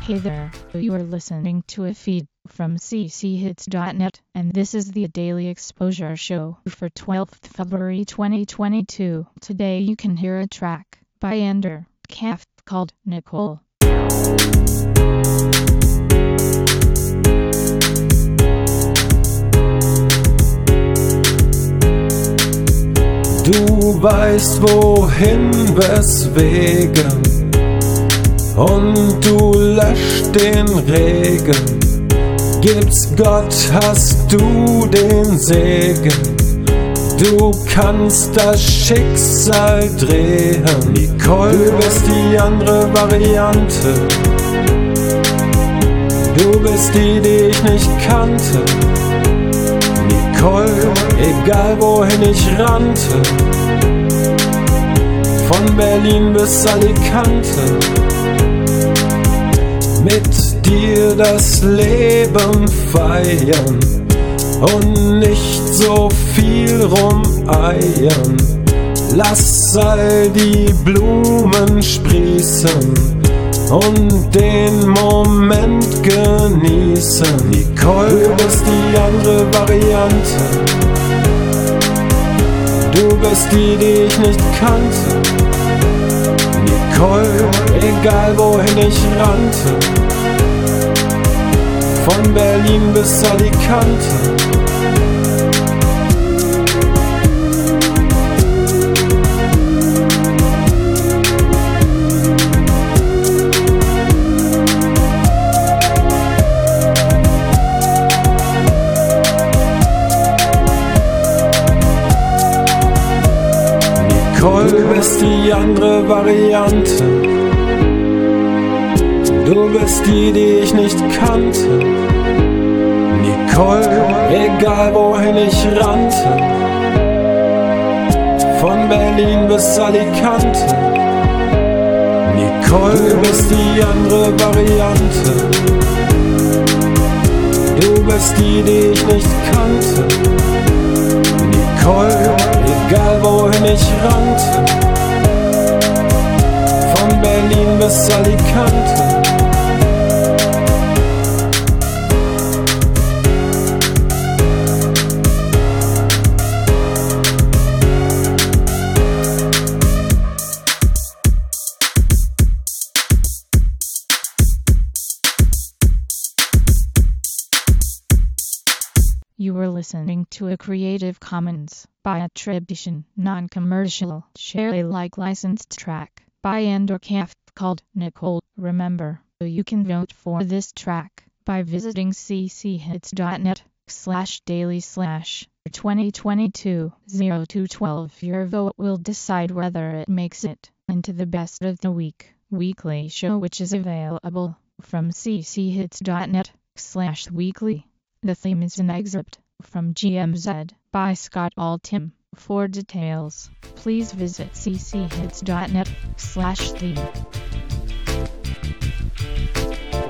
Hey there, you are listening to a feed from cchits.net, and this is the Daily Exposure Show for 12th February 2022. Today you can hear a track by Ender Calf called Nicole. Du weißt wohin, weswegen, und du löscht den Regen. Gibt's Gott, hast du den Segen. Du kannst das Schicksal drehen. Nicole, du bist die andere Variante. Du bist die ich nicht kannte. Nicole, egal wohin ich rannte, von Berlin bis Alicante, mit dir das Leben feiern und nicht so viel rumeiern. Lass all die Blumen sprießen und den Moment genießen. Nicole, du bist die andere Variante. Du bist die ich nicht kannte. Nicole, egal wohin ich rannte, von Berlin bis Alicante. Nicole, du bist die andere Variante. Du bist die ich nicht kannte. Nicole, egal wohin ich rannte, von Berlin bis Alicante. Nicole, du bist die andere Variante. Du bist die ich nicht kannte. Nicole, egal wohin ich rannte, von Berlin bis Alicante. You were listening to a Creative Commons by attribution, non-commercial, share Alike licensed track by Ender Calf called Nicole. Remember, you can vote for this track by visiting cchits.net/daily/2022-0212. Your vote will decide whether it makes it into the best of the week weekly show, which is available from cchits.net/weekly. The theme is an excerpt from GMZ by Scott Altham. For details, please visit cchits.net/theme.